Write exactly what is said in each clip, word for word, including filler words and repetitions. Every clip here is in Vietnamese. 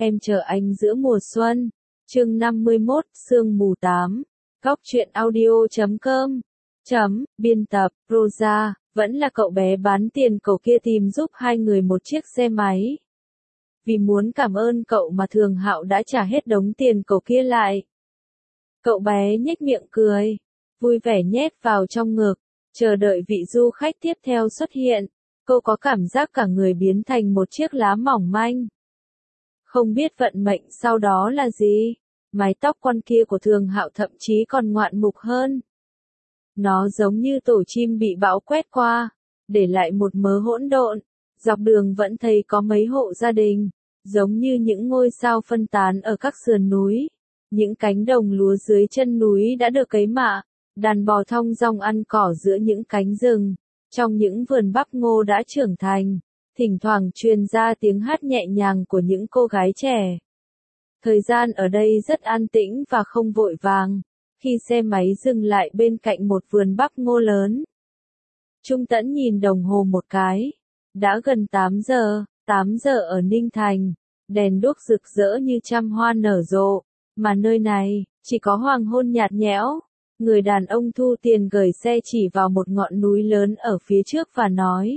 Em chờ anh giữa mùa xuân. Chương năm mươi mốt, sương mù tám. Góc truyện audio chấm com. Chấm, biên tập, Rosa, vẫn là cậu bé bán tiền cậu kia tìm giúp hai người một chiếc xe máy. Vì muốn cảm ơn cậu mà Thường Hạo đã trả hết đống tiền cậu kia lại. Cậu bé nhếch miệng cười, vui vẻ nhét vào trong ngực, chờ đợi vị du khách tiếp theo xuất hiện. Cô có cảm giác cả người biến thành một chiếc lá mỏng manh. Không biết vận mệnh sau đó là gì, mái tóc con kia của Thường Hạo thậm chí còn ngoạn mục hơn. Nó giống như tổ chim bị bão quét qua, để lại một mớ hỗn độn, dọc đường vẫn thấy có mấy hộ gia đình, giống như những ngôi sao phân tán ở các sườn núi. Những cánh đồng lúa dưới chân núi đã được cấy mạ, đàn bò thong dong ăn cỏ giữa những cánh rừng, trong những vườn bắp ngô đã trưởng thành. Thỉnh thoảng truyền ra tiếng hát nhẹ nhàng của những cô gái trẻ. Thời gian ở đây rất an tĩnh và không vội vàng, khi xe máy dừng lại bên cạnh một vườn bắp ngô lớn. Trung Tẫn nhìn đồng hồ một cái. Đã gần tám giờ, tám giờ ở Ninh Thành, đèn đuốc rực rỡ như trăm hoa nở rộ, mà nơi này, chỉ có hoàng hôn nhạt nhẽo. Người đàn ông thu tiền gửi xe chỉ vào một ngọn núi lớn ở phía trước và nói.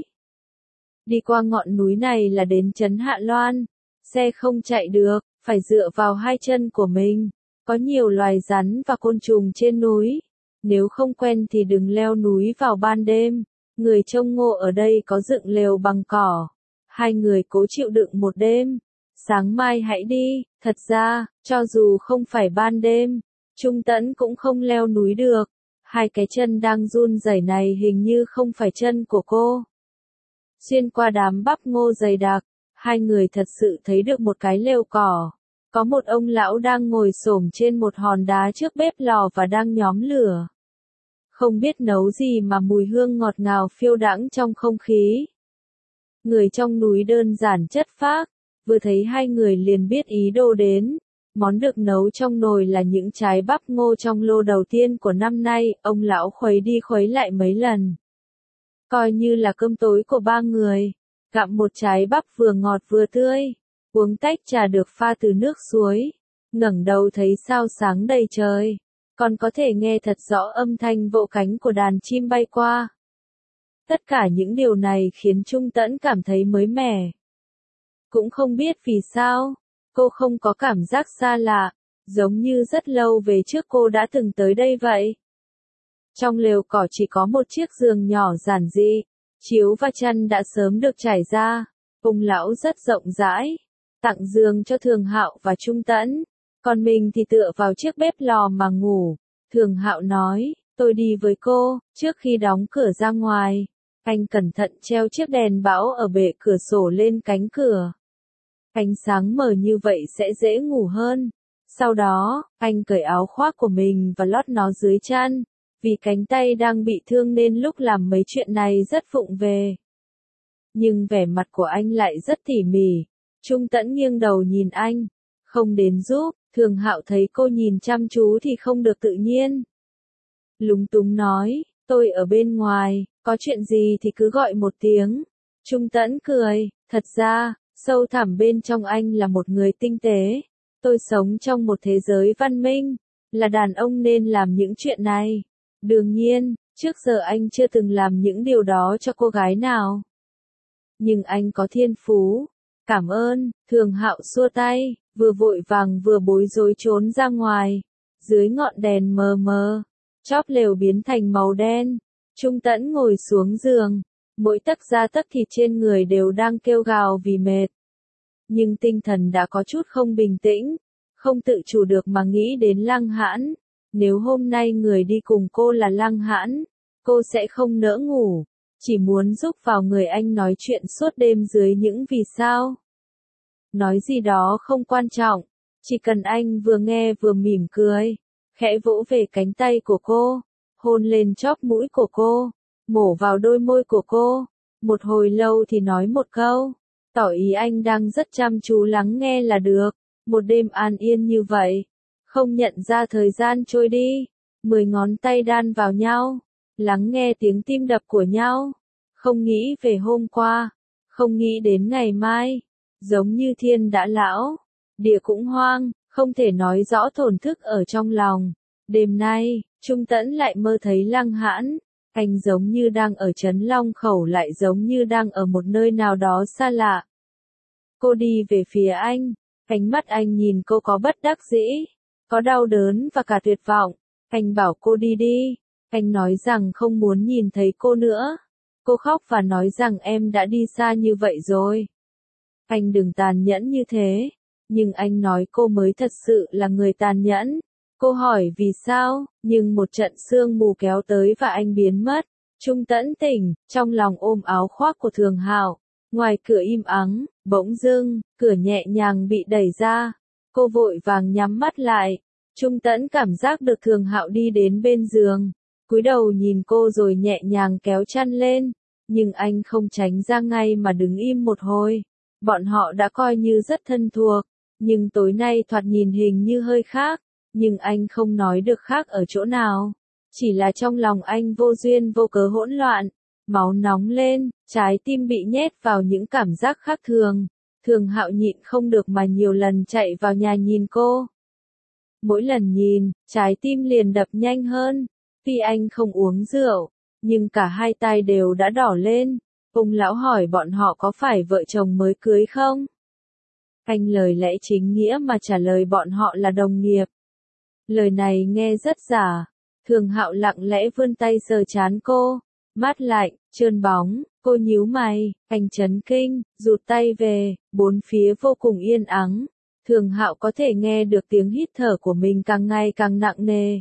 Đi qua ngọn núi này là đến trấn Hạ Loan, xe không chạy được, phải dựa vào hai chân của mình. Có nhiều loài rắn và côn trùng trên núi, nếu không quen thì đừng leo núi vào ban đêm. Người trông ngô ở đây có dựng lều bằng cỏ. Hai người cố chịu đựng một đêm, sáng mai hãy đi. Thật ra, cho dù không phải ban đêm, Trung Tẫn cũng không leo núi được. Hai cái chân đang run rẩy này hình như không phải chân của cô. Xuyên qua đám bắp ngô dày đặc, hai người thật sự thấy được một cái lều cỏ. Có một ông lão đang ngồi xổm trên một hòn đá trước bếp lò và đang nhóm lửa. Không biết nấu gì mà mùi hương ngọt ngào phiêu đãng trong không khí. Người trong núi đơn giản chất phác, vừa thấy hai người liền biết ý đồ đến. Món được nấu trong nồi là những trái bắp ngô trong lô đầu tiên của năm nay, ông lão khuấy đi khuấy lại mấy lần. Coi như là cơm tối của ba người, gặm một trái bắp vừa ngọt vừa tươi, uống tách trà được pha từ nước suối, ngẩng đầu thấy sao sáng đầy trời, còn có thể nghe thật rõ âm thanh vỗ cánh của đàn chim bay qua. Tất cả những điều này khiến Trung Tẫn cảm thấy mới mẻ. Cũng không biết vì sao, cô không có cảm giác xa lạ, giống như rất lâu về trước cô đã từng tới đây vậy. Trong lều cỏ chỉ có một chiếc giường nhỏ giản dị, chiếu và chăn đã sớm được trải ra. Ông lão rất rộng rãi, tặng giường cho Thường Hạo và Trung Tẫn, còn mình thì tựa vào chiếc bếp lò mà ngủ. Thường Hạo nói, tôi đi với cô. Trước khi đóng cửa ra ngoài, anh cẩn thận treo chiếc đèn bão ở bệ cửa sổ lên cánh cửa. Ánh sáng mờ như vậy sẽ dễ ngủ hơn. Sau đó, anh cởi áo khoác của mình và lót nó dưới chăn. Vì cánh tay đang bị thương nên lúc làm mấy chuyện này rất vụng về. Nhưng vẻ mặt của anh lại rất tỉ mỉ. Trung Tẫn nghiêng đầu nhìn anh. Không đến giúp. Thường Hạo thấy cô nhìn chăm chú thì không được tự nhiên. Lúng túng nói, tôi ở bên ngoài, có chuyện gì thì cứ gọi một tiếng. Trung Tẫn cười, thật ra, sâu thẳm bên trong anh là một người tinh tế. Tôi sống trong một thế giới văn minh, là đàn ông nên làm những chuyện này. Đương nhiên, trước giờ anh chưa từng làm những điều đó cho cô gái nào. Nhưng anh có thiên phú. Cảm ơn. Thường Hạo xua tay, vừa vội vàng vừa bối rối trốn ra ngoài. Dưới ngọn đèn mờ mờ, chóp lều biến thành màu đen. Trung Tẫn ngồi xuống giường, mỗi tấc da tấc thịt trên người đều đang kêu gào vì mệt. Nhưng tinh thần đã có chút không bình tĩnh, không tự chủ được mà nghĩ đến Lăng Hãn. Nếu hôm nay người đi cùng cô là Lăng Hãn, cô sẽ không nỡ ngủ, chỉ muốn giúp vào người anh nói chuyện suốt đêm dưới những vì sao. Nói gì đó không quan trọng, chỉ cần anh vừa nghe vừa mỉm cười, khẽ vỗ về cánh tay của cô, hôn lên chóp mũi của cô, mổ vào đôi môi của cô, một hồi lâu thì nói một câu, tỏ ý anh đang rất chăm chú lắng nghe là được. Một đêm an yên như vậy, không nhận ra thời gian trôi đi, mười ngón tay đan vào nhau, lắng nghe tiếng tim đập của nhau, không nghĩ về hôm qua, không nghĩ đến ngày mai, giống như thiên đã lão, địa cũng hoang, không thể nói rõ thổn thức ở trong lòng. Đêm nay, Trung Tẫn lại mơ thấy Lăng Hãn, anh giống như đang ở Trấn Long Khẩu lại giống như đang ở một nơi nào đó xa lạ. Cô đi về phía anh, ánh mắt anh nhìn cô có bất đắc dĩ, có đau đớn và cả tuyệt vọng. Anh bảo cô đi đi, anh nói rằng không muốn nhìn thấy cô nữa. Cô khóc và nói rằng em đã đi xa như vậy rồi. Anh đừng tàn nhẫn như thế, nhưng anh nói cô mới thật sự là người tàn nhẫn. Cô hỏi vì sao, nhưng một trận sương mù kéo tới và anh biến mất. Trung Tẫn tỉnh, trong lòng ôm áo khoác của Thường Hạo. Ngoài cửa im ắng, bỗng dưng, cửa nhẹ nhàng bị đẩy ra. Cô vội vàng nhắm mắt lại. Trung Tẫn cảm giác được Thường Hạo đi đến bên giường. Cúi đầu nhìn cô rồi nhẹ nhàng kéo chăn lên. Nhưng anh không tránh ra ngay mà đứng im một hồi. Bọn họ đã coi như rất thân thuộc. Nhưng tối nay thoạt nhìn hình như hơi khác. Nhưng anh không nói được khác ở chỗ nào. Chỉ là trong lòng anh vô duyên vô cớ hỗn loạn. Máu nóng lên, trái tim bị nhét vào những cảm giác khác thường. Thường Hạo nhịn không được mà nhiều lần chạy vào nhà nhìn cô. Mỗi lần nhìn, trái tim liền đập nhanh hơn. Tuy anh không uống rượu, nhưng cả hai tai đều đã đỏ lên. Ông lão hỏi bọn họ có phải vợ chồng mới cưới không? Anh lời lẽ chính nghĩa mà trả lời bọn họ là đồng nghiệp. Lời này nghe rất giả. Thường Hạo lặng lẽ vươn tay sờ trán cô. Mát lạnh, trơn bóng, cô nhíu mày, anh chấn kinh, rụt tay về, bốn phía vô cùng yên ắng. Thường Hạo có thể nghe được tiếng hít thở của mình càng ngày càng nặng nề.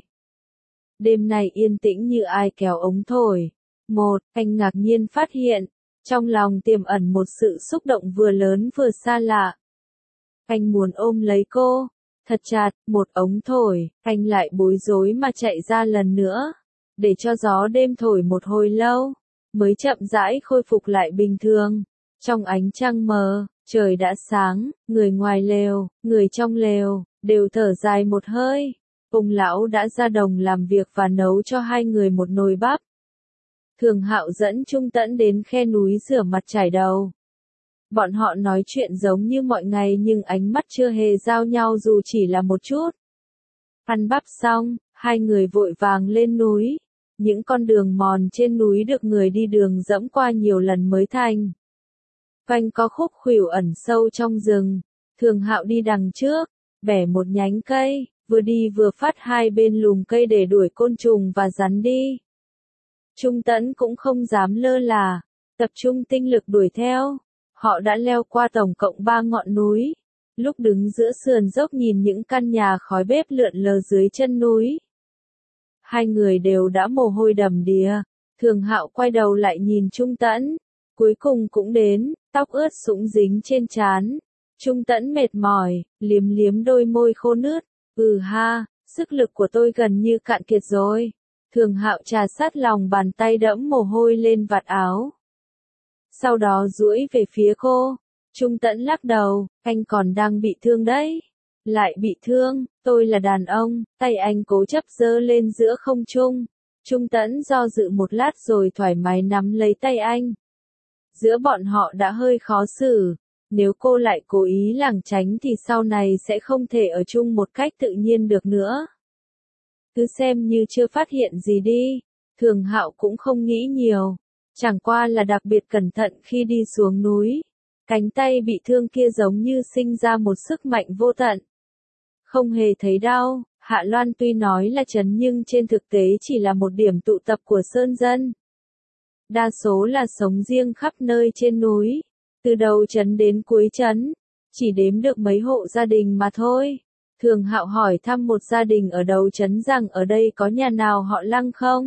Đêm này yên tĩnh như ai kéo ống thổi. Một, anh ngạc nhiên phát hiện, trong lòng tiềm ẩn một sự xúc động vừa lớn vừa xa lạ. Anh muốn ôm lấy cô, thật chặt, một ống thổi, anh lại bối rối mà chạy ra lần nữa, để cho gió đêm thổi một hồi lâu, mới chậm rãi khôi phục lại bình thường. Trong ánh trăng mờ, trời đã sáng, người ngoài lều, người trong lều, đều thở dài một hơi. Ông lão đã ra đồng làm việc và nấu cho hai người một nồi bắp. Thường Hạo dẫn Trung Tẫn đến khe núi rửa mặt chải đầu. Bọn họ nói chuyện giống như mọi ngày nhưng ánh mắt chưa hề giao nhau dù chỉ là một chút. Ăn bắp xong, hai người vội vàng lên núi. Những con đường mòn trên núi được người đi đường dẫm qua nhiều lần mới thành. Quanh có khúc khuỷu ẩn sâu trong rừng. Thường Hạo đi đằng trước, bẻ một nhánh cây, vừa đi vừa phát hai bên lùm cây để đuổi côn trùng và rắn đi. Trung Tẫn cũng không dám lơ là, tập trung tinh lực đuổi theo. Họ đã leo qua tổng cộng ba ngọn núi. Lúc đứng giữa sườn dốc nhìn những căn nhà khói bếp lượn lờ dưới chân núi. Hai người đều đã mồ hôi đầm đìa. Thường Hạo quay đầu lại nhìn Trung Tẫn. Cuối cùng cũng đến, tóc ướt sũng dính trên trán. Trung Tẫn mệt mỏi, liếm liếm đôi môi khô nướt. Ừ ha, sức lực của tôi gần như cạn kiệt rồi. Thường Hạo trà sát lòng bàn tay đẫm mồ hôi lên vạt áo. Sau đó duỗi về phía cô. Trung Tẫn lắc đầu, anh còn đang bị thương đấy. Lại bị thương, tôi là đàn ông, tay anh cố chấp giơ lên giữa không trung. Trung Tẫn do dự một lát rồi thoải mái nắm lấy tay anh. Giữa bọn họ đã hơi khó xử. Nếu cô lại cố ý lảng tránh thì sau này sẽ không thể ở chung một cách tự nhiên được nữa. Cứ xem như chưa phát hiện gì đi. Thường Hạo cũng không nghĩ nhiều. Chẳng qua là đặc biệt cẩn thận khi đi xuống núi. Cánh tay bị thương kia giống như sinh ra một sức mạnh vô tận. Không hề thấy đau, Hạ Loan tuy nói là trấn nhưng trên thực tế chỉ là một điểm tụ tập của sơn dân. Đa số là sống riêng khắp nơi trên núi. Từ đầu trấn đến cuối trấn, chỉ đếm được mấy hộ gia đình mà thôi. Thường Hạo hỏi thăm một gia đình ở đầu trấn rằng ở đây có nhà nào họ Lăng không?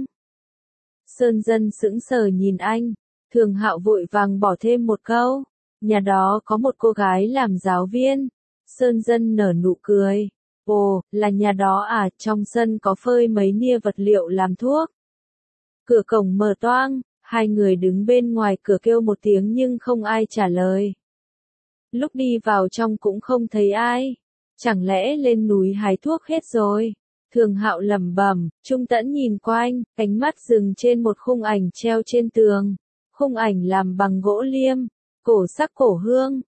Sơn dân sững sờ nhìn anh. Thường Hạo vội vàng bỏ thêm một câu. Nhà đó có một cô gái làm giáo viên. Sơn dân nở nụ cười. Ồ, là nhà đó à, trong sân có phơi mấy nia vật liệu làm thuốc. Cửa cổng mở toang, hai người đứng bên ngoài cửa kêu một tiếng nhưng không ai trả lời. Lúc đi vào trong cũng không thấy ai. Chẳng lẽ lên núi hái thuốc hết rồi? Thường Hạo lẩm bẩm. Trung Tẫn nhìn quanh, ánh mắt dừng trên một khung ảnh treo trên tường. Khung ảnh làm bằng gỗ liêm, cổ sắc cổ hương,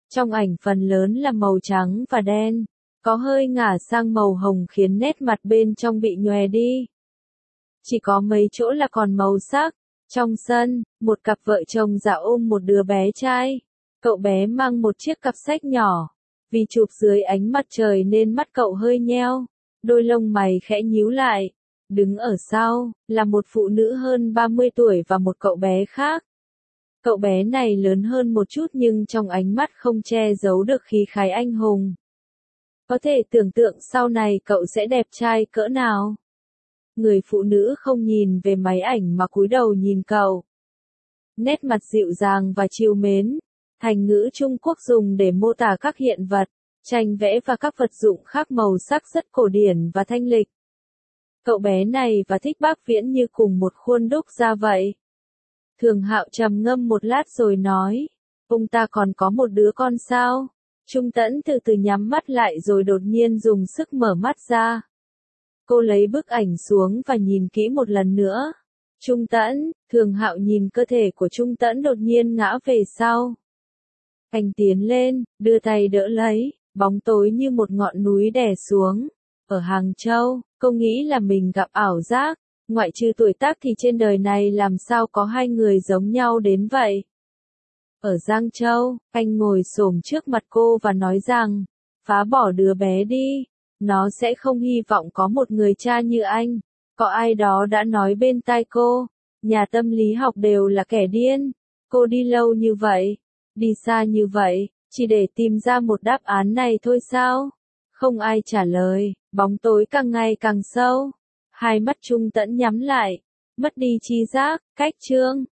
Trong ảnh phần lớn là màu trắng và đen, có hơi ngả sang màu hồng khiến nét mặt bên trong bị nhòe đi. Chỉ có mấy chỗ là còn màu sắc. Trong sân, một cặp vợ chồng già ôm một đứa bé trai. Cậu bé mang một chiếc cặp sách nhỏ. Vì chụp dưới ánh mặt trời nên mắt cậu hơi nheo. Đôi lông mày khẽ nhíu lại. Đứng ở sau, là một phụ nữ hơn ba mươi tuổi và một cậu bé khác. Cậu bé này lớn hơn một chút nhưng trong ánh mắt không che giấu được khí khái anh hùng. Có thể tưởng tượng sau này cậu sẽ đẹp trai cỡ nào. Người phụ nữ không nhìn về máy ảnh mà cúi đầu nhìn cậu. Nét mặt dịu dàng và trìu mến. Thành ngữ Trung Quốc dùng để mô tả các hiện vật, tranh vẽ và các vật dụng khác màu sắc rất cổ điển và thanh lịch. Cậu bé này và Thích Bác Viễn như cùng một khuôn đúc ra vậy. Thường Hạo trầm ngâm một lát rồi nói, ông ta còn có một đứa con sao? Trung Tẫn từ từ nhắm mắt lại rồi đột nhiên dùng sức mở mắt ra. Cô lấy bức ảnh xuống và nhìn kỹ một lần nữa. Trung Tẫn, Thường Hạo nhìn cơ thể của Trung Tẫn đột nhiên ngã về sau. Anh tiến lên, đưa tay đỡ lấy, bóng tối như một ngọn núi đè xuống. Ở Hàng Châu, cô nghĩ là mình gặp ảo giác, ngoại trừ tuổi tác thì trên đời này làm sao có hai người giống nhau đến vậy. Ở Giang Châu, anh ngồi xổm trước mặt cô và nói rằng, phá bỏ đứa bé đi, nó sẽ không hy vọng có một người cha như anh. Có ai đó đã nói bên tai cô, nhà tâm lý học đều là kẻ điên. Cô đi lâu như vậy, đi xa như vậy, chỉ để tìm ra một đáp án này thôi sao? Không ai trả lời, bóng tối càng ngày càng sâu. Hai mắt Trung Tẫn nhắm lại, mất đi tri giác, cách chương.